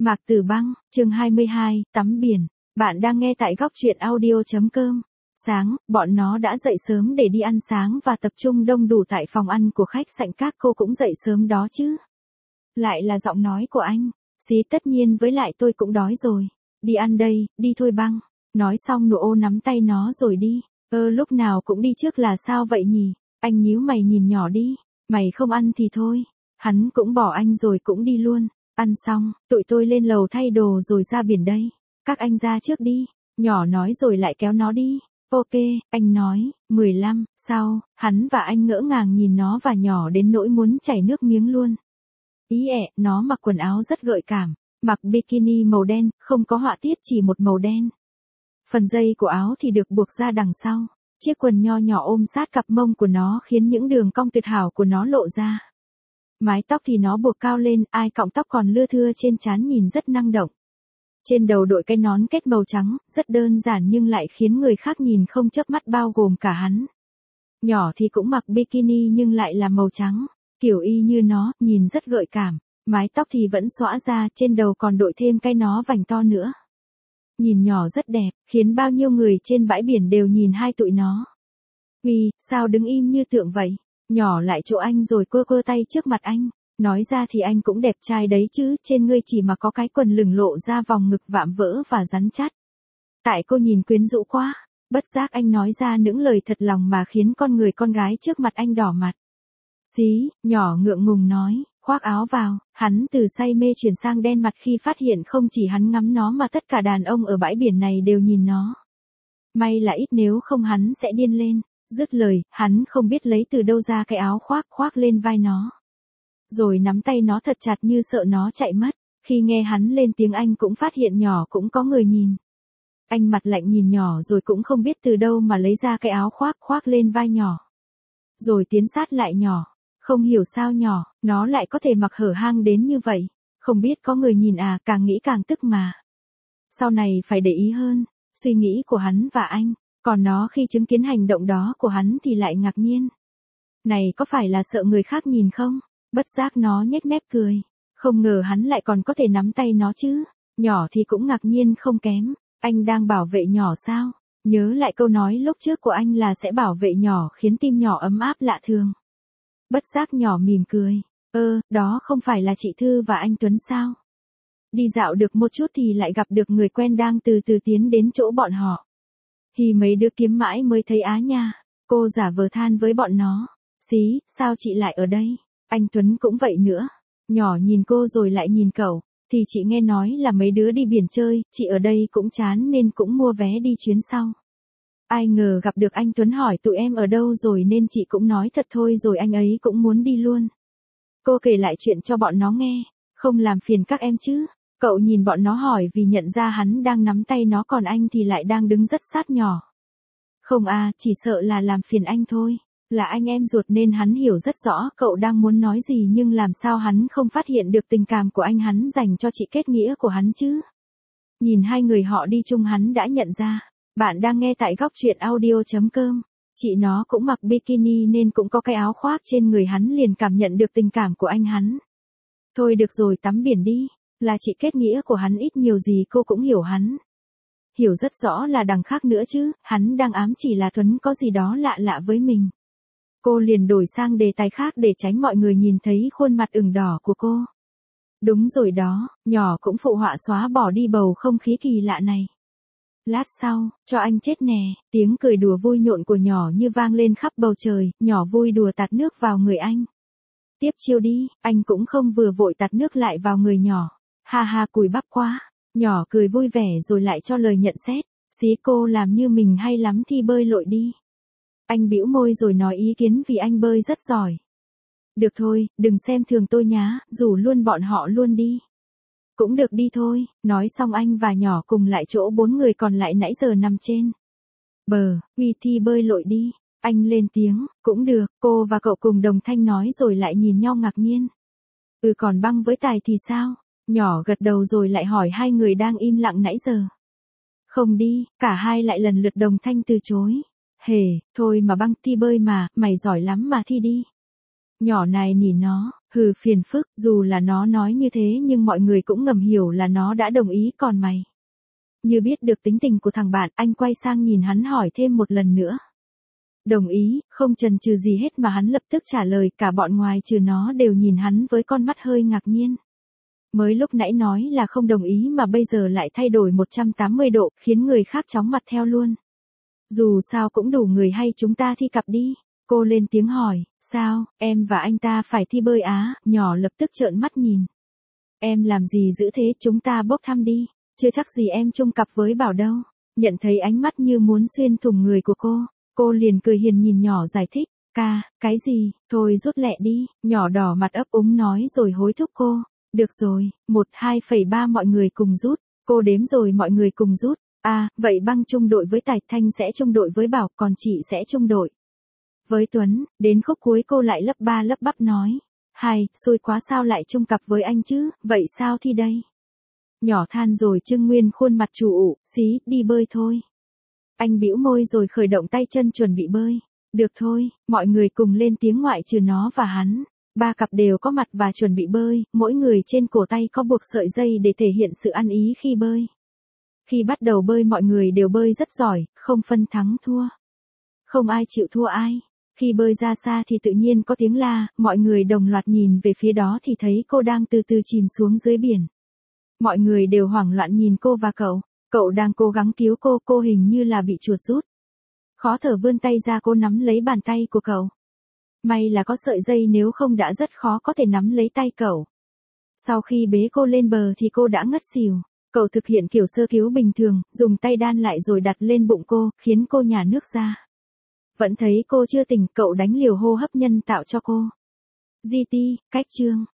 Mạc Tử Băng, chương 22, tắm biển. Bạn đang nghe tại góc truyện audio.com. Sáng, bọn nó đã dậy sớm để đi ăn sáng và tập trung đông đủ tại phòng ăn của khách sạn, các cô cũng dậy sớm đó chứ. Lại là giọng nói của anh. Xí tất nhiên, với lại tôi cũng đói rồi. Đi ăn đây, đi thôi Băng. Nói xong nụ ô nắm tay nó rồi đi. Lúc nào cũng đi trước là sao vậy nhỉ? Anh nhíu mày nhìn nhỏ đi. Mày không ăn thì thôi. Hắn cũng bỏ anh rồi cũng đi luôn. Ăn xong, tụi tôi lên lầu thay đồ rồi ra biển đây. Các anh ra trước đi. Nhỏ nói rồi lại kéo nó đi. Ok, anh nói, 15, sau, hắn và anh ngỡ ngàng nhìn nó và nhỏ đến nỗi muốn chảy nước miếng luôn. Nó mặc quần áo rất gợi cảm, mặc bikini màu đen, không có họa tiết, chỉ một màu đen. Phần dây của áo thì được buộc ra đằng sau. Chiếc quần nho nhỏ ôm sát cặp mông của nó khiến những đường cong tuyệt hảo của nó lộ ra. Mái tóc thì nó buộc cao lên, ai cọng tóc còn lưa thưa trên trán nhìn rất năng động. Trên đầu đội cái nón kết màu trắng, rất đơn giản nhưng lại khiến người khác nhìn không chớp mắt, bao gồm cả hắn. Nhỏ thì cũng mặc bikini nhưng lại là màu trắng, kiểu y như nó, nhìn rất gợi cảm. Mái tóc thì vẫn xõa ra, trên đầu còn đội thêm cái nó vành to nữa. Nhìn nhỏ rất đẹp, khiến bao nhiêu người trên bãi biển đều nhìn hai tụi nó. Uy, sao đứng im như tượng vậy? Nhỏ lại chỗ anh rồi quơ quơ tay trước mặt anh. Nói ra thì anh cũng đẹp trai đấy chứ, trên ngươi chỉ mà có cái quần lửng lộ ra vòng ngực vạm vỡ và rắn chắc. Tại cô nhìn quyến rũ quá, bất giác anh nói ra những lời thật lòng mà khiến con người con gái trước mặt anh đỏ mặt. Xí, nhỏ ngượng ngùng nói, khoác áo vào. Hắn từ say mê chuyển sang đen mặt khi phát hiện không chỉ hắn ngắm nó mà tất cả đàn ông ở bãi biển này đều nhìn nó. May là ít, nếu không hắn sẽ điên lên. Dứt lời, hắn không biết lấy từ đâu ra cái áo khoác lên vai nó. Rồi nắm tay nó thật chặt như sợ nó chạy mất. Khi nghe hắn lên tiếng anh cũng phát hiện nhỏ cũng có người nhìn. Anh mặt lạnh nhìn nhỏ rồi cũng không biết từ đâu mà lấy ra cái áo khoác lên vai nhỏ. Rồi tiến sát lại nhỏ. Không hiểu sao nó lại có thể mặc hở hang đến như vậy. Không biết có người nhìn à, càng nghĩ càng tức mà. Sau này phải để ý hơn, suy nghĩ của hắn và anh. Còn nó khi chứng kiến hành động đó của hắn thì lại ngạc nhiên. Này, có phải là sợ người khác nhìn không? Bất giác nó nhếch mép cười. Không ngờ hắn lại còn có thể nắm tay nó chứ. Nhỏ thì cũng ngạc nhiên không kém. Anh đang bảo vệ nhỏ sao? Nhớ lại câu nói lúc trước của anh là sẽ bảo vệ nhỏ, khiến tim nhỏ ấm áp lạ thường. Bất giác nhỏ mỉm cười. Đó không phải là chị Thư và anh Tuấn sao? Đi dạo được một chút thì lại gặp được người quen đang từ từ tiến đến chỗ bọn họ. Thì mấy đứa kiếm mãi mới thấy á nha. Cô giả vờ than với bọn nó. Xí, sao chị lại ở đây? Anh Tuấn cũng vậy nữa. Nhỏ nhìn cô rồi lại nhìn cậu. Thì chị nghe nói là mấy đứa đi biển chơi, chị ở đây cũng chán nên cũng mua vé đi chuyến sau. Ai ngờ gặp được anh Tuấn hỏi tụi em ở đâu rồi nên chị cũng nói thật thôi rồi anh ấy cũng muốn đi luôn. Cô kể lại chuyện cho bọn nó nghe. Không làm phiền các em chứ? Cậu nhìn bọn nó hỏi vì nhận ra hắn đang nắm tay nó còn anh thì lại đang đứng rất sát nhỏ. Không à, chỉ sợ là làm phiền anh thôi. Là anh em ruột nên hắn hiểu rất rõ cậu đang muốn nói gì, nhưng làm sao hắn không phát hiện được tình cảm của anh hắn dành cho chị, kết nghĩa của hắn chứ. Nhìn hai người họ đi chung hắn đã nhận ra. Bạn đang nghe tại góc truyện audio.com. Chị nó cũng mặc bikini nên cũng có cái áo khoác trên người, hắn liền cảm nhận được tình cảm của anh hắn. Thôi được rồi, tắm biển đi. Là chị kết nghĩa của hắn, ít nhiều gì cô cũng hiểu hắn. Hiểu rất rõ là đằng khác nữa chứ, hắn đang ám chỉ là Tuấn có gì đó lạ lạ với mình. Cô liền đổi sang đề tài khác để tránh mọi người nhìn thấy khuôn mặt ửng đỏ của cô. Đúng rồi đó, nhỏ cũng phụ họa xóa bỏ đi bầu không khí kỳ lạ này. Lát sau, cho anh chết nè, tiếng cười đùa vui nhộn của nhỏ như vang lên khắp bầu trời, nhỏ vui đùa tạt nước vào người anh. Tiếp chiêu đi, anh cũng không vừa vội tạt nước lại vào người nhỏ. Ha ha, cùi bắp quá. Nhỏ cười vui vẻ rồi lại cho lời nhận xét. Xí, cô làm như mình hay lắm thì bơi lội đi. Anh bĩu môi rồi nói ý kiến vì anh bơi rất giỏi. Được thôi, đừng xem thường tôi nhá, rủ luôn bọn họ luôn đi. Cũng được, đi thôi. Nói xong anh và nhỏ cùng lại chỗ bốn người còn lại nãy giờ nằm trên bờ. Uy, thi bơi lội đi. Anh lên tiếng. Cũng được. Cô và cậu cùng đồng thanh nói rồi lại nhìn nhau ngạc nhiên. Còn Băng với Tài thì sao? Nhỏ gật đầu rồi lại hỏi hai người đang im lặng nãy giờ. Không đi. Cả hai lại lần lượt đồng thanh từ chối. Thôi mà Băng, thi bơi mà, mày giỏi lắm mà, thi đi. Nhỏ này nhìn nó, Hừ, phiền phức, dù là nó nói như thế nhưng mọi người cũng ngầm hiểu là nó đã đồng ý, còn mày. Như biết được tính tình của thằng bạn, anh quay sang nhìn hắn hỏi thêm một lần nữa. Đồng ý, không chần chừ gì hết mà hắn lập tức trả lời, cả bọn ngoài trừ nó đều nhìn hắn với con mắt hơi ngạc nhiên. Mới lúc nãy nói là không đồng ý mà bây giờ lại thay đổi 180 độ, khiến người khác chóng mặt theo luôn. Dù sao cũng đủ người, hay chúng ta thi cặp đi? Cô lên tiếng hỏi. Sao, em và anh ta phải thi bơi á? Nhỏ lập tức trợn mắt nhìn. Em làm gì dữ thế, chúng ta bốc thăm đi. Chưa chắc gì em chung cặp với Bảo đâu. Nhận thấy ánh mắt như muốn xuyên thủng người của cô liền cười hiền nhìn nhỏ giải thích. Ca, cái gì, thôi rút lẹ đi. Nhỏ đỏ mặt ấp úng nói rồi hối thúc cô. Được rồi, 1, 2,3 mọi người cùng rút. Cô đếm rồi mọi người cùng rút. À, vậy Băng chung đội với Tài, Thanh sẽ chung đội với Bảo, còn chị sẽ chung đội với Tuấn. Đến khúc cuối cô lại lắp ba lắp bắp nói. Hay, xui quá, sao lại chung cặp với anh chứ, vậy sao thi đây? Nhỏ than rồi trưng nguyên khuôn mặt chủ ụ, xí, đi bơi thôi. Anh bĩu môi rồi khởi động tay chân chuẩn bị bơi. Được thôi, mọi người cùng lên tiếng ngoại trừ nó và hắn. 3 cặp đều có mặt và chuẩn bị bơi, mỗi người trên cổ tay có buộc sợi dây để thể hiện sự ăn ý khi bơi. Khi bắt đầu bơi mọi người đều bơi rất giỏi, không phân thắng thua. Không ai chịu thua ai. Khi bơi ra xa thì tự nhiên có tiếng la, mọi người đồng loạt nhìn về phía đó thì thấy cô đang từ từ chìm xuống dưới biển. Mọi người đều hoảng loạn nhìn cô và cậu đang cố gắng cứu cô hình như là bị chuột rút. Khó thở vươn tay ra, cô nắm lấy bàn tay của cậu. May là có sợi dây, nếu không đã rất khó có thể nắm lấy tay cậu. Sau khi bế cô lên bờ thì cô đã ngất xỉu. Cậu thực hiện kiểu sơ cứu bình thường, dùng tay đan lại rồi đặt lên bụng cô, khiến cô nhả nước ra. Vẫn thấy cô chưa tỉnh, cậu đánh liều hô hấp nhân tạo cho cô. GT, cách chương.